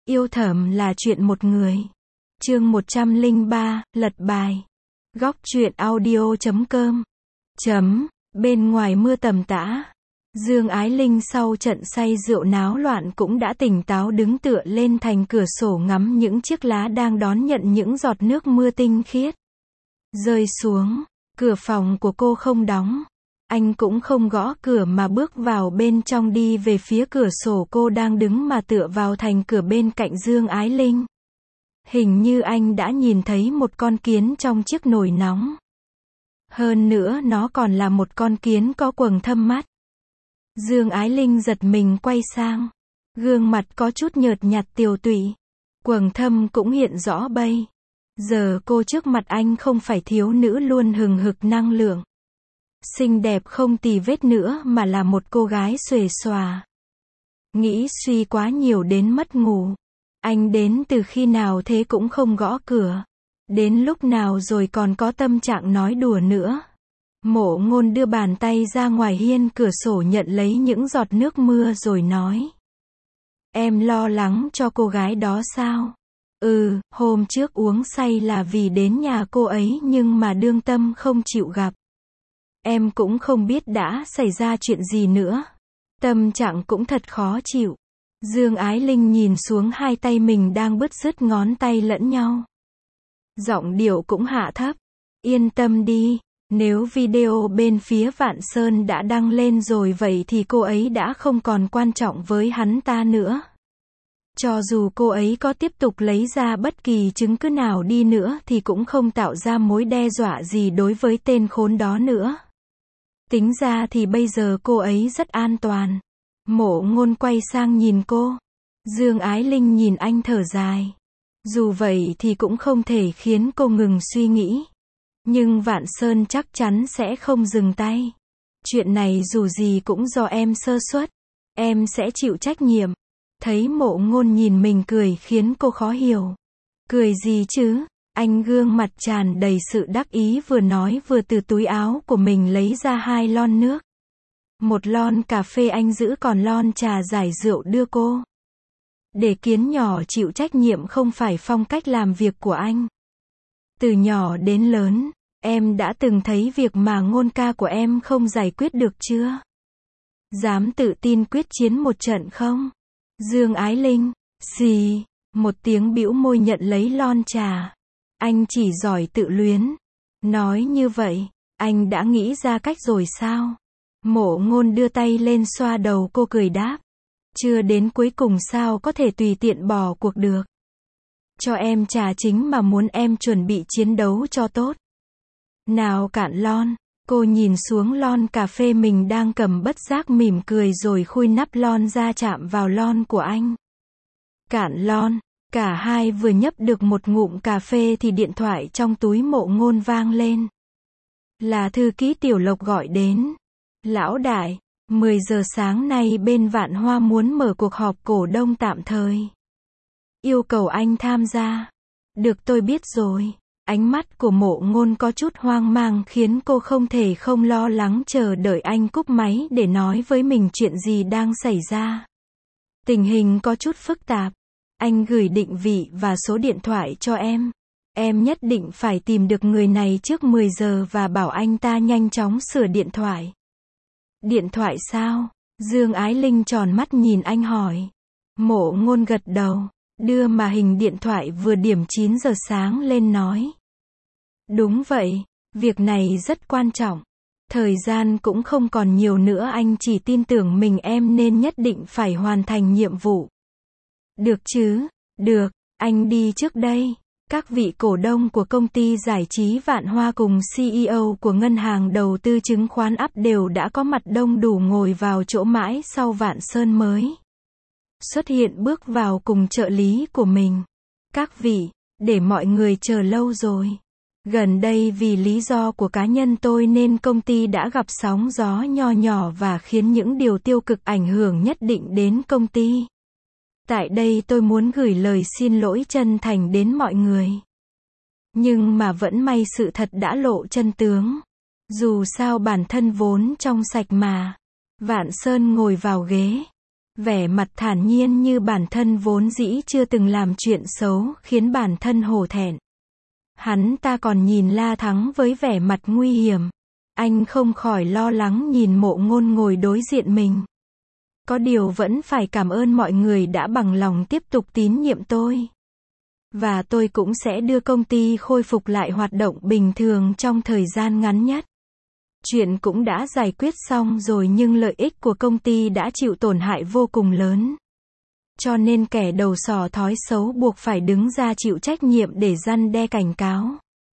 Yêu thầm là chuyện một người. Chương 103, lật bài. Góc truyện audio.com. Bên ngoài mưa tầm tã. Dương Ái Linh sau trận say rượu náo loạn cũng đã tỉnh táo đứng tựa lên thành cửa sổ ngắm những chiếc lá đang đón nhận những giọt nước mưa tinh khiết rơi xuống. Cửa phòng của cô không đóng. Anh cũng không gõ cửa mà bước vào bên trong đi về phía cửa sổ cô đang đứng mà tựa vào thành cửa bên cạnh Dương Ái Linh. Hình như anh đã nhìn thấy một con kiến trong chiếc nồi nóng. Hơn nữa nó còn là một con kiến có quầng thâm mắt. Dương Ái Linh giật mình quay sang. Gương mặt có chút nhợt nhạt tiều tụy. Quầng thâm cũng hiện rõ bây giờ cô trước mặt anh không phải thiếu nữ luôn hừng hực năng lượng, xinh đẹp không tì vết nữa mà là một cô gái xuề xòa. Nghĩ suy quá nhiều đến mất ngủ. Anh đến từ khi nào thế cũng không gõ cửa. Đến lúc nào rồi còn có tâm trạng nói đùa nữa. Mộ Ngôn đưa bàn tay ra ngoài hiên cửa sổ nhận lấy những giọt nước mưa rồi nói. Em lo lắng cho cô gái đó sao? Hôm trước uống say là vì đến nhà cô ấy nhưng mà đương tâm không chịu gặp. Em cũng không biết đã xảy ra chuyện gì nữa. Tâm trạng cũng thật khó chịu. Dương Ái Linh nhìn xuống hai tay mình đang bứt rứt ngón tay lẫn nhau. Giọng điệu cũng hạ thấp. Yên tâm đi, nếu video bên phía Vạn Sơn đã đăng lên rồi vậy thì cô ấy đã không còn quan trọng với hắn ta nữa. Cho dù cô ấy có tiếp tục lấy ra bất kỳ chứng cứ nào đi nữa thì cũng không tạo ra mối đe dọa gì đối với tên khốn đó nữa. Tính ra thì bây giờ cô ấy rất an toàn. Mộ Ngôn quay sang nhìn cô. Dương Ái Linh nhìn anh thở dài. Dù vậy thì cũng không thể khiến cô ngừng suy nghĩ. Nhưng Vạn Sơn chắc chắn sẽ không dừng tay. Chuyện này dù gì cũng do em sơ suất. Em sẽ chịu trách nhiệm. Thấy Mộ Ngôn nhìn mình cười khiến cô khó hiểu. Cười gì chứ? Anh gương mặt tràn đầy sự đắc ý vừa nói vừa từ túi áo của mình lấy ra 2 lon nước. Một lon cà phê anh giữ còn lon trà giải rượu đưa cô. Để kiến nhỏ chịu trách nhiệm không phải phong cách làm việc của anh. Từ nhỏ đến lớn, em đã từng thấy việc mà Ngôn ca của em không giải quyết được chưa? Dám tự tin quyết chiến một trận không? Dương Ái Linh, xì, một tiếng bĩu môi nhận lấy lon trà. Anh chỉ giỏi tự luyến. Nói như vậy, anh đã nghĩ ra cách rồi sao? Mộ Ngôn đưa tay lên xoa đầu cô cười đáp. Chưa đến cuối cùng sao có thể tùy tiện bỏ cuộc được. Cho em trà chính mà muốn em chuẩn bị chiến đấu cho tốt. Nào cạn lon, cô nhìn xuống lon cà phê mình đang cầm bất giác mỉm cười rồi khui nắp lon ra chạm vào lon của anh. Cạn lon, cả hai vừa nhấp được một ngụm cà phê thì điện thoại trong túi Mộ Ngôn vang lên. Là thư ký Tiểu Lộc gọi đến. Lão đại, 10 giờ sáng nay bên Vạn Hoa muốn mở cuộc họp cổ đông tạm thời. Yêu cầu anh tham gia. Được tôi biết rồi. Ánh mắt của Mộ Ngôn có chút hoang mang khiến cô không thể không lo lắng chờ đợi anh cúp máy để nói với mình chuyện gì đang xảy ra. Tình hình có chút phức tạp. Anh gửi định vị và số điện thoại cho em. Em nhất định phải tìm được người này trước 10 giờ và bảo anh ta nhanh chóng sửa điện thoại. Điện thoại sao? Dương Ái Linh tròn mắt nhìn anh hỏi. Mộ Ngôn gật đầu, đưa màn hình điện thoại vừa điểm 9 giờ sáng lên nói. Đúng vậy, việc này rất quan trọng. Thời gian cũng không còn nhiều nữa anh chỉ tin tưởng mình em nên nhất định phải hoàn thành nhiệm vụ. Được chứ? Được, anh đi trước đây. Các vị cổ đông của công ty giải trí Vạn Hoa cùng CEO của ngân hàng đầu tư chứng khoán Up đều đã có mặt đông đủ ngồi vào chỗ mãi sau Vạn Sơn mới xuất hiện bước vào cùng trợ lý của mình. Các vị, để mọi người chờ lâu rồi. Gần đây vì lý do của cá nhân tôi nên công ty đã gặp sóng gió nho nhỏ và khiến những điều tiêu cực ảnh hưởng nhất định đến công ty. Tại đây tôi muốn gửi lời xin lỗi chân thành đến mọi người. Nhưng mà vẫn may sự thật đã lộ chân tướng. Dù sao bản thân vốn trong sạch mà. Vạn Sơn ngồi vào ghế. Vẻ mặt thản nhiên như bản thân vốn dĩ chưa từng làm chuyện xấu, khiến bản thân hổ thẹn. Hắn ta còn nhìn La Thắng với vẻ mặt nguy hiểm. Anh không khỏi lo lắng nhìn Mộ Ngôn ngồi đối diện mình. Có điều vẫn phải cảm ơn mọi người đã bằng lòng tiếp tục tín nhiệm tôi. Và tôi cũng sẽ đưa công ty khôi phục lại hoạt động bình thường trong thời gian ngắn nhất. Chuyện cũng đã giải quyết xong rồi nhưng lợi ích của công ty đã chịu tổn hại vô cùng lớn. Cho nên kẻ đầu sỏ thói xấu buộc phải đứng ra chịu trách nhiệm để răn đe cảnh cáo.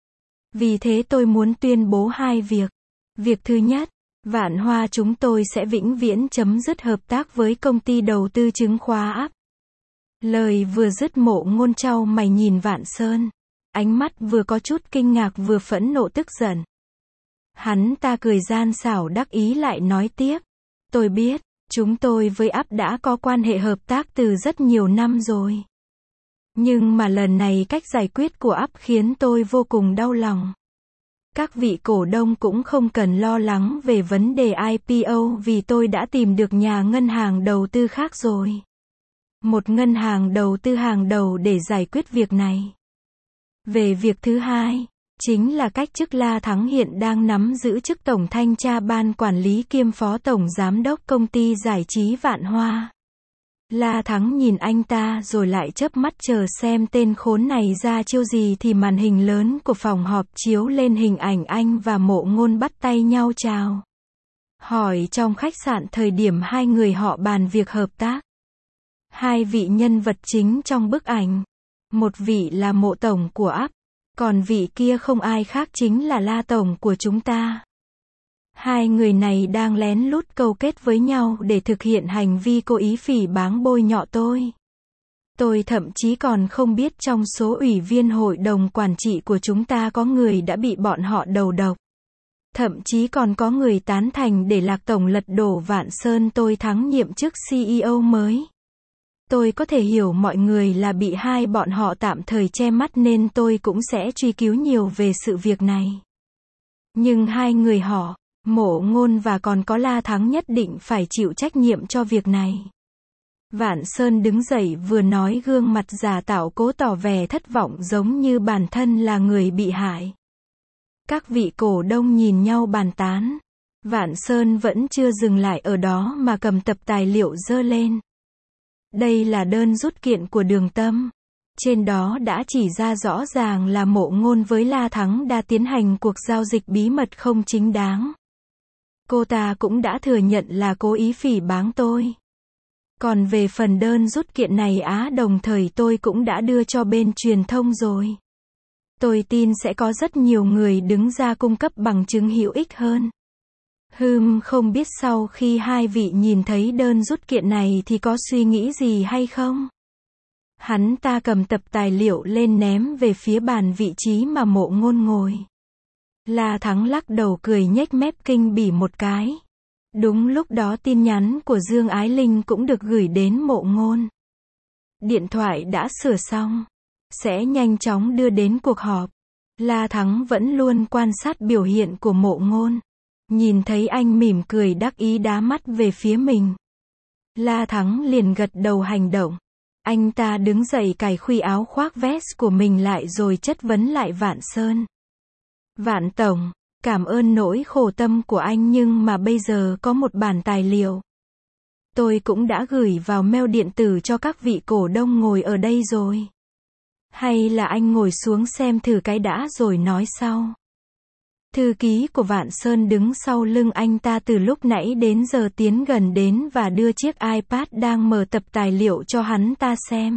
Vì thế tôi muốn tuyên bố hai việc. Việc thứ nhất, Vạn Hoa chúng tôi sẽ vĩnh viễn chấm dứt hợp tác với công ty đầu tư chứng khoán Up. Lời vừa dứt Mộ Ngôn chau mày nhìn Vạn Sơn. Ánh mắt vừa có chút kinh ngạc vừa phẫn nộ tức giận. Hắn ta cười gian xảo đắc ý lại nói tiếp. Tôi biết, chúng tôi với Up đã có quan hệ hợp tác từ rất nhiều năm rồi. Nhưng mà lần này cách giải quyết của Up khiến tôi vô cùng đau lòng. Các vị cổ đông cũng không cần lo lắng về vấn đề IPO vì tôi đã tìm được nhà ngân hàng đầu tư khác rồi. Một ngân hàng đầu tư hàng đầu để giải quyết việc này. Về việc thứ hai, chính là cách chức La Thắng hiện đang nắm giữ chức tổng thanh tra ban quản lý kiêm phó tổng giám đốc công ty giải trí Vạn Hoa. La Thắng nhìn anh ta rồi lại chớp mắt chờ xem tên khốn này ra chiêu gì thì màn hình lớn của phòng họp chiếu lên hình ảnh anh và Mộ Ngôn bắt tay nhau chào hỏi trong khách sạn thời điểm hai người họ bàn việc hợp tác. Hai vị nhân vật chính trong bức ảnh. Một vị là Mộ tổng của Up, còn vị kia không ai khác chính là La tổng của chúng ta. Hai người này đang lén lút câu kết với nhau để thực hiện hành vi cố ý phỉ báng bôi nhọ tôi. Tôi thậm chí còn không biết trong số ủy viên hội đồng quản trị của chúng ta có người đã bị bọn họ đầu độc. Thậm chí còn có người tán thành để Lạc tổng lật đổ Vạn Sơn tôi thắng nhiệm chức CEO mới. Tôi có thể hiểu mọi người là bị hai bọn họ tạm thời che mắt nên tôi cũng sẽ truy cứu nhiều về sự việc này. Nhưng hai người họ, Mộ Ngôn và còn có La Thắng nhất định phải chịu trách nhiệm cho việc này. Vạn Sơn đứng dậy vừa nói gương mặt giả tạo cố tỏ vẻ thất vọng giống như bản thân là người bị hại. Các vị cổ đông nhìn nhau bàn tán. Vạn Sơn vẫn chưa dừng lại ở đó mà cầm tập tài liệu giơ lên. Đây là đơn rút kiện của Đường Tâm. Trên đó đã chỉ ra rõ ràng là Mộ Ngôn với La Thắng đã tiến hành cuộc giao dịch bí mật không chính đáng. Cô ta cũng đã thừa nhận là cố ý phỉ báng tôi. Còn về phần đơn rút kiện này đồng thời tôi cũng đã đưa cho bên truyền thông rồi. Tôi tin sẽ có rất nhiều người đứng ra cung cấp bằng chứng hữu ích hơn. Không biết sau khi hai vị nhìn thấy đơn rút kiện này thì có suy nghĩ gì hay không? Hắn ta cầm tập tài liệu lên ném về phía bàn vị trí mà Mộ Ngôn ngồi. La Thắng lắc đầu cười nhếch mép kinh bỉ một cái. Đúng lúc đó tin nhắn của Dương Ái Linh cũng được gửi đến Mộ Ngôn. Điện thoại đã sửa xong. Sẽ nhanh chóng đưa đến cuộc họp. La Thắng vẫn luôn quan sát biểu hiện của Mộ Ngôn. Nhìn thấy anh mỉm cười đắc ý đá mắt về phía mình. La Thắng liền gật đầu hành động. Anh ta đứng dậy cài khuy áo khoác vest của mình lại rồi chất vấn lại Vạn Sơn. Vạn tổng, cảm ơn nỗi khổ tâm của anh nhưng mà bây giờ có một bản tài liệu. Tôi cũng đã gửi vào mail điện tử cho các vị cổ đông ngồi ở đây rồi. Hay là anh ngồi xuống xem thử cái đã rồi nói sau. Thư ký của Vạn Sơn đứng sau lưng anh ta từ lúc nãy đến giờ tiến gần đến và đưa chiếc iPad đang mở tập tài liệu cho hắn ta xem.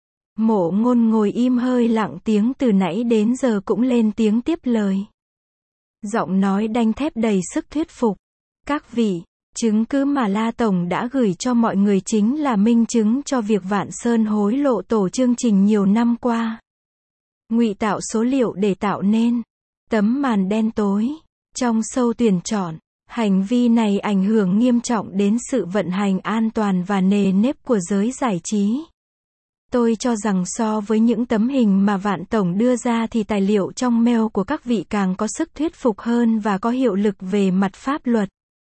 Mộ Ngôn ngồi im hơi lặng tiếng từ nãy đến giờ cũng lên tiếng tiếp lời. Giọng nói đanh thép đầy sức thuyết phục. Các vị, chứng cứ mà La tổng đã gửi cho mọi người chính là minh chứng cho việc Vạn Sơn hối lộ tổ chương trình nhiều năm qua. Ngụy tạo số liệu để tạo nên tấm màn đen tối trong show tuyển chọn. Hành vi này ảnh hưởng nghiêm trọng đến sự vận hành an toàn và nề nếp của giới giải trí. Tôi cho rằng so với những tấm hình mà Vạn tổng đưa ra thì tài liệu trong mail của các vị càng có sức thuyết phục hơn và có hiệu lực về mặt pháp luật.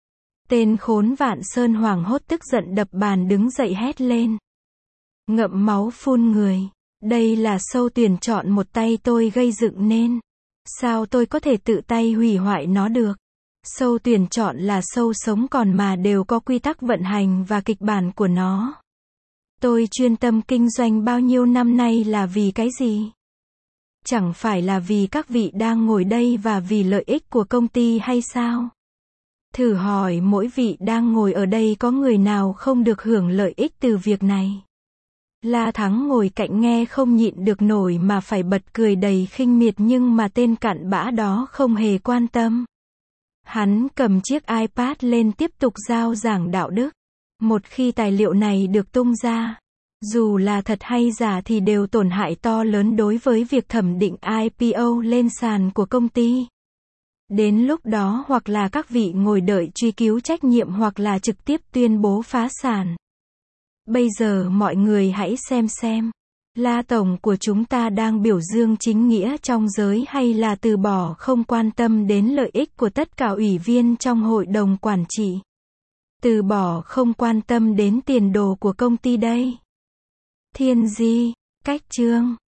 Tên khốn Vạn Sơn hoảng hốt tức giận đập bàn đứng dậy hét lên. Ngậm máu phun người. Đây là show tuyển chọn một tay tôi gây dựng nên. Sao tôi có thể tự tay hủy hoại nó được? Show tuyển chọn là show sống còn mà đều có quy tắc vận hành và kịch bản của nó. Tôi chuyên tâm kinh doanh bao nhiêu năm nay là vì cái gì? Chẳng phải là vì các vị đang ngồi đây và vì lợi ích của công ty hay sao? Thử hỏi mỗi vị đang ngồi ở đây có người nào không được hưởng lợi ích từ việc này? La Thắng ngồi cạnh nghe không nhịn được nổi mà phải bật cười đầy khinh miệt, nhưng mà tên cặn bã đó không hề quan tâm. Hắn cầm chiếc iPad lên tiếp tục rao giảng đạo đức. Một khi tài liệu này được tung ra, dù là thật hay giả thì đều tổn hại to lớn đối với việc thẩm định IPO lên sàn của công ty. Đến lúc đó hoặc là các vị ngồi đợi truy cứu trách nhiệm hoặc là trực tiếp tuyên bố phá sản. Bây giờ mọi người hãy xem, La Tổng của chúng ta đang biểu dương chính nghĩa trong giới hay là từ bỏ không quan tâm đến lợi ích của tất cả ủy viên trong hội đồng quản trị? Từ bỏ không quan tâm đến tiền đồ của công ty đây. Thiên Di, cách chương